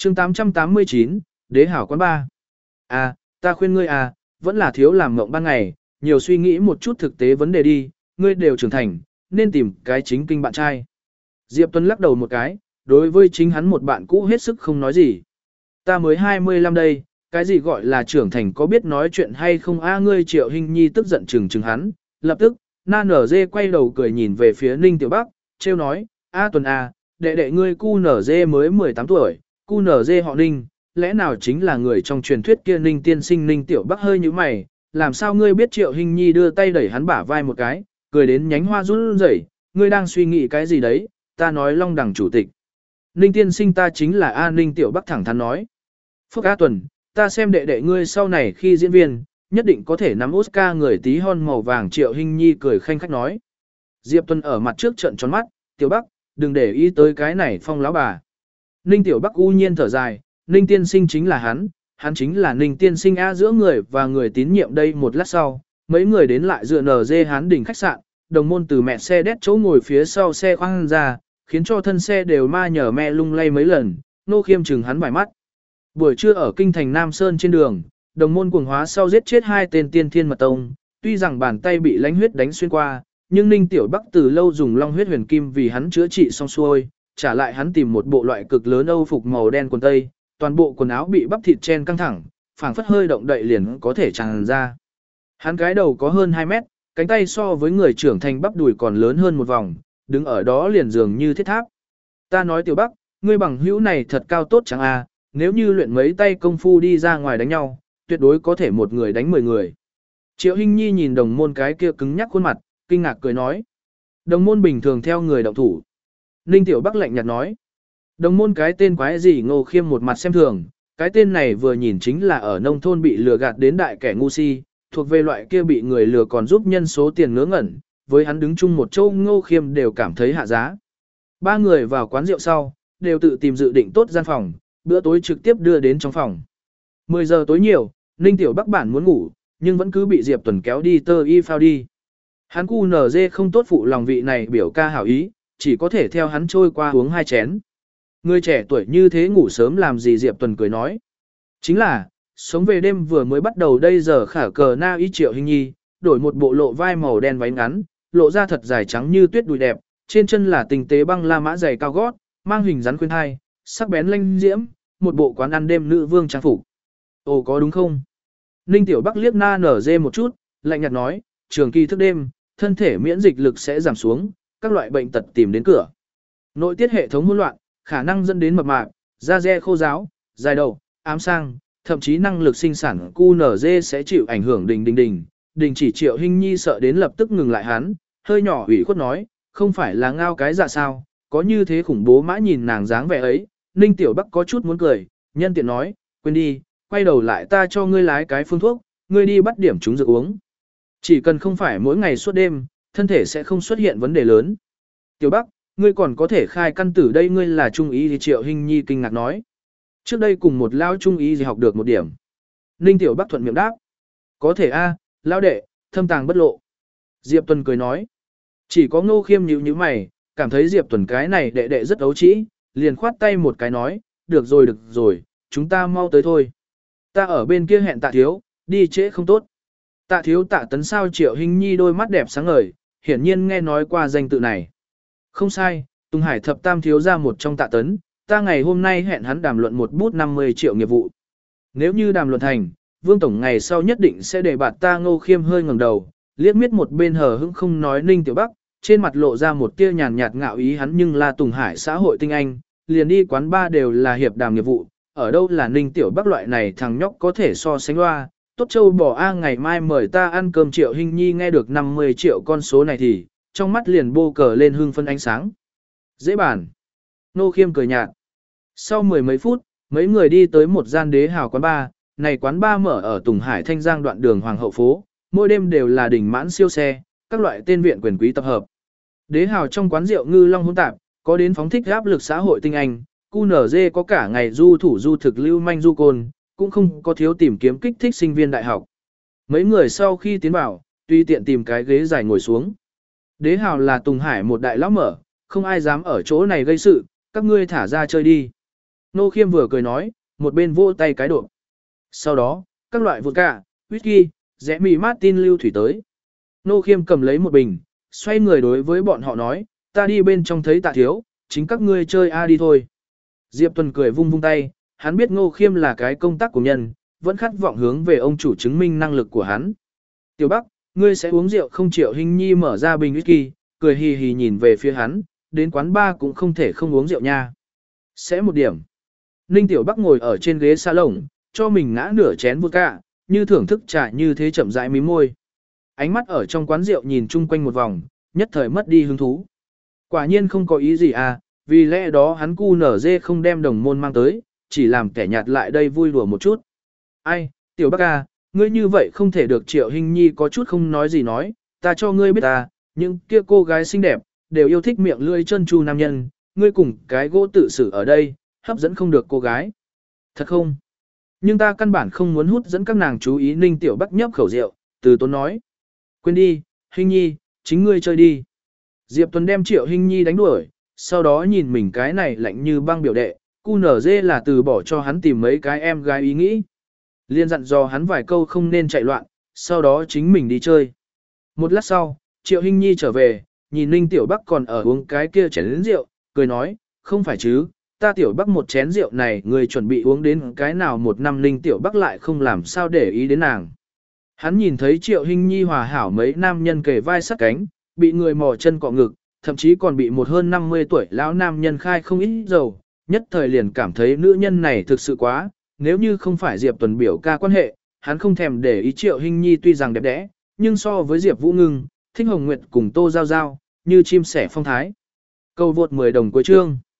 chương 889, Đế hảo quán ba. À, ta khuyên ngươi à, vẫn là thiếu làm mộng ban ngày, nhiều suy nghĩ một chút thực tế vấn đề đi, ngươi đều trưởng thành, nên tìm cái chính kinh bạn trai. Diệp Tuấn lắc đầu một cái, đối với chính hắn một bạn cũ hết sức không nói gì. Ta mới 25 đây, cái gì gọi là trưởng thành có biết nói chuyện hay không a ngươi Triệu Hinh Nhi tức giận chừng hắn, lập tức, Na Nở Dê quay đầu cười nhìn về phía Ninh Tiểu Bắc, trêu nói, a Tuấn à, đệ đệ ngươi cu Nở Dê mới 18 tuổi, cu Nở Dê họ Ninh, lẽ nào chính là người trong truyền thuyết kia Ninh tiên sinh Ninh Tiểu Bắc hơi như mày, làm sao ngươi biết Triệu Hinh Nhi đưa tay đẩy hắn bả vai một cái, cười đến nhánh hoa run rẩy, ngươi đang suy nghĩ cái gì đấy, ta nói Long Đằng chủ tịch. Ninh tiên sinh ta chính là A Ninh Tiểu Bắc thẳng thắn nói. Phúc A Tuần, ta xem đệ đệ ngươi sau này khi diễn viên, nhất định có thể nắm Oscar người tí hon màu vàng. Triệu Hinh Nhi cười khanh khách nói. Diệp Tuần ở mặt trước trận tròn mắt, Tiểu Bắc, đừng để ý tới cái này phong lão bà. Ninh Tiểu Bắc u nhiên thở dài, Ninh tiên sinh chính là hắn chính là Ninh tiên sinh A giữa người và người tín nhiệm đây. Một lát sau, mấy người đến lại dựa nở dê hán đỉnh khách sạn, đồng môn từ mẹ xe đét chỗ ngồi phía sau xe khoang ra, khiến cho thân xe đều ma nhờ mẹ lung lay mấy lần, Nô Khiêm chừng hắn vài mắt. Buổi trưa ở kinh thành Nam Sơn trên đường, đồng môn cuồng hóa sau giết chết 2 tên tiên thiên mật tông, tuy rằng bàn tay bị lãnh huyết đánh xuyên qua, nhưng Ninh Tiểu Bắc từ lâu dùng long huyết huyền kim vì hắn chữa trị xong xuôi, trả lại hắn tìm một bộ loại cực lớn âu phục màu đen quần tây, toàn bộ quần áo bị bắp thịt chen căng thẳng, phảng phất hơi động đậy liền có thể tràn ra. Hắn cái đầu có hơn 2 mét, cánh tay so với người trưởng thành bắp đùi còn lớn hơn một vòng, đứng ở đó liền dường như thiết tháp. Ta nói Tiểu Bắc, ngươi bằng hữu này thật cao tốt chẳng à, nếu như luyện mấy tay công phu đi ra ngoài đánh nhau, tuyệt đối có thể một người đánh 10 người. Triệu Hinh Nhi nhìn đồng môn cái kia cứng nhắc khuôn mặt, kinh ngạc cười nói. Đồng môn bình thường theo người động thủ. Ninh Tiểu Bắc lạnh nhạt nói. Đồng môn cái tên quái gì Ngô Khiêm một mặt xem thường, cái tên này vừa nhìn chính là ở nông thôn bị lừa gạt đến đại kẻ ngu si, thuộc về loại kia bị người lừa còn giúp nhân số tiền ngớ ngẩn, với hắn đứng chung một chỗ Ngô Khiêm đều cảm thấy hạ giá. 3 người vào quán rượu sau, đều tự tìm dự định tốt gian phòng, bữa tối trực tiếp đưa đến trong phòng. 10 giờ tối nhiều, Ninh Tiểu Bắc bản muốn ngủ, nhưng vẫn cứ bị Diệp Tuần kéo đi tơ y phao đi. Hắn cu nở dê không tốt phụ lòng vị này biểu ca hảo ý, chỉ có thể theo hắn trôi qua uống 2 chén. Người trẻ tuổi như thế ngủ sớm làm gì Diệp Tuần cười nói. Chính là, sống về đêm vừa mới bắt đầu đây giờ khả cờ na y Triệu Hinh Nhi, đổi một bộ lộ vai màu đen váy ngắn, lộ ra thật dài trắng như tuyết đùi đẹp, trên chân là tinh tế băng la mã dày cao gót, mang hình rắn khuyên thai, sắc bén lanh diễm, một bộ quán ăn đêm nữ vương trang phục. Ồ có đúng không? Ninh Tiểu Bắc liếc Na Nở Dê một chút, lạnh nhạt nói, trường kỳ thức đêm, thân thể miễn dịch lực sẽ giảm xuống, các loại bệnh tật tìm đến cửa. Nội tiết hệ thống hỗn loạn, khả năng dẫn đến mập mạp, da dê khô ráo, dài đầu, ám sang, thậm chí năng lực sinh sản cu nở dê sẽ chịu ảnh hưởng đình chỉ. Triệu Hinh Nhi sợ đến lập tức ngừng lại hắn, hơi nhỏ ủy khuất nói, không phải là ngao cái dạ sao, có như thế khủng bố mã nhìn nàng dáng vẻ ấy. Ninh Tiểu Bắc có chút muốn cười, nhân tiện nói, quên đi, quay đầu lại ta cho ngươi lái cái phương thuốc, ngươi đi bắt điểm chúng dược uống. Chỉ cần không phải mỗi ngày suốt đêm, thân thể sẽ không xuất hiện vấn đề lớn. Tiểu Bắc, ngươi còn có thể khai căn tử đây, ngươi là trung ý thì Triệu Hinh Nhi kinh ngạc nói. Trước đây cùng một lao trung ý gì học được một điểm. Ninh Tiểu Bắc thuận miệng đáp. Có thể a, lao đệ, thâm tàng bất lộ. Diệp Tuần cười nói. Chỉ có Ngô Khiêm nhíu nhíu mày, cảm thấy Diệp Tuần cái này đệ đệ rất ấu trĩ, liền khoát tay một cái nói, được rồi, chúng ta mau tới thôi. Ta ở bên kia hẹn Tạ Thiếu, đi trễ không tốt. Tạ Thiếu Tạ Tấn sao? Triệu Hinh Nhi đôi mắt đẹp sáng ngời, hiển nhiên nghe nói qua danh tự này. Không sai, Tùng Hải thập tam thiếu ra một trong Tạ Tấn, ta ngày hôm nay hẹn hắn đàm luận một bút 50 triệu nghiệp vụ. Nếu như đàm luận thành, Vương Tổng ngày sau nhất định sẽ để bạt ta. Ngô Khiêm hơi ngẩng đầu, liếc miết một bên hờ hững không nói Ninh Tiểu Bắc, trên mặt lộ ra một tia nhàn nhạt ngạo ý hắn nhưng là Tùng Hải xã hội tinh anh, liền đi quán bar đều là hiệp đàm nghiệp vụ, ở đâu là Ninh Tiểu Bắc loại này thằng nhóc có thể so sánh loa. Tốt châu bỏ a, ngày mai mời ta ăn cơm. Triệu Hinh Nhi nghe được 50 triệu con số này thì, trong mắt liền bô cờ lên hương phân ánh sáng. Dễ bàn. Ngô Khiêm cười nhạt. Sau 10 mấy phút, mấy người đi tới một gian đế hào quán bar, này quán bar mở ở Tùng Hải Thanh Giang đoạn đường Hoàng Hậu Phố, mỗi đêm đều là đỉnh mãn siêu xe, các loại tên viện quyền quý tập hợp. Đế hào trong quán rượu ngư long hỗn tạp, có đến phóng thích áp lực xã hội tinh anh, QNZ có cả ngày du thủ du thực lưu manh du côn, cũng không có thiếu tìm kiếm kích thích sinh viên đại học. Mấy người sau khi tiến vào, tùy tiện tìm cái ghế dài ngồi xuống. Đế hào là Tùng Hải một đại lão mở, không ai dám ở chỗ này gây sự, các ngươi thả ra chơi đi. Nô Khiêm vừa cười nói, một bên vỗ tay cái độ. Sau đó, các loại vodka, whisky, rẽ mì Martin lưu thủy tới. Nô Khiêm cầm lấy một bình, xoay người đối với bọn họ nói, ta đi bên trong thấy Tạ thiếu, chính các ngươi chơi a đi thôi. Diệp Tuần cười vung vung tay, hắn biết Ngô Khiêm là cái công tác của nhân, vẫn khát vọng hướng về ông chủ chứng minh năng lực của hắn. Tiểu Bắc, ngươi sẽ uống rượu không? Triệu Hinh Nhi mở ra bình whisky, cười hì hì nhìn về phía hắn, đến quán bar cũng không thể không uống rượu nha. Sẽ một điểm. Ninh Tiểu Bắc ngồi ở trên ghế salon, cho mình ngã nửa chén vodka, như thưởng thức trà như thế chậm rãi mím môi. Ánh mắt ở trong quán rượu nhìn chung quanh một vòng, nhất thời mất đi hứng thú. Quả nhiên không có ý gì à, vì lẽ đó hắn cu nở dê không đem đồng môn mang tới, chỉ làm kẻ nhạt lại đây vui đùa một chút. Ai, Tiểu Bắc à, ngươi như vậy không thể được. Triệu Hinh Nhi có chút không nói gì nói, ta cho ngươi biết ta, những kia cô gái xinh đẹp, đều yêu thích miệng lưỡi chân chu nam nhân, ngươi cùng cái gỗ tự xử ở đây, hấp dẫn không được cô gái. Thật không? Nhưng ta căn bản không muốn hút dẫn các nàng chú ý. Ninh Tiểu Bắc nhấp khẩu rượu, từ tốn nói. Quên đi, Hinh Nhi, chính ngươi chơi đi. Diệp Tuấn đem Triệu Hinh Nhi đánh đuổi, sau đó nhìn mình cái này lạnh như băng biểu đệ, cu nở dê là từ bỏ cho hắn tìm mấy cái em gái ý nghĩ. Liên dặn dò hắn vài câu không nên chạy loạn, sau đó chính mình đi chơi. Một lát sau, Triệu Hinh Nhi trở về, nhìn Ninh Tiểu Bắc còn ở uống cái kia chén rượu, cười nói, không phải chứ, ta Tiểu Bắc một chén rượu này người chuẩn bị uống đến cái nào một năm. Ninh Tiểu Bắc lại không làm sao để ý đến nàng. Hắn nhìn thấy Triệu Hinh Nhi hòa hảo mấy nam nhân kề vai sát cánh, bị người mò chân cọ ngực, thậm chí còn bị một hơn 50 tuổi lão nam nhân khai không ít dầu, nhất thời liền cảm thấy nữ nhân này thực sự quá, nếu như không phải Diệp Tuần biểu ca quan hệ, hắn không thèm để ý. Triệu Hinh Nhi tuy rằng đẹp đẽ, nhưng so với Diệp Vũ Ngưng, Thích Hồng Nguyệt cùng Tô Giao Giao, như chim sẻ phong thái. Câu vượt 10 đồng cuối chương.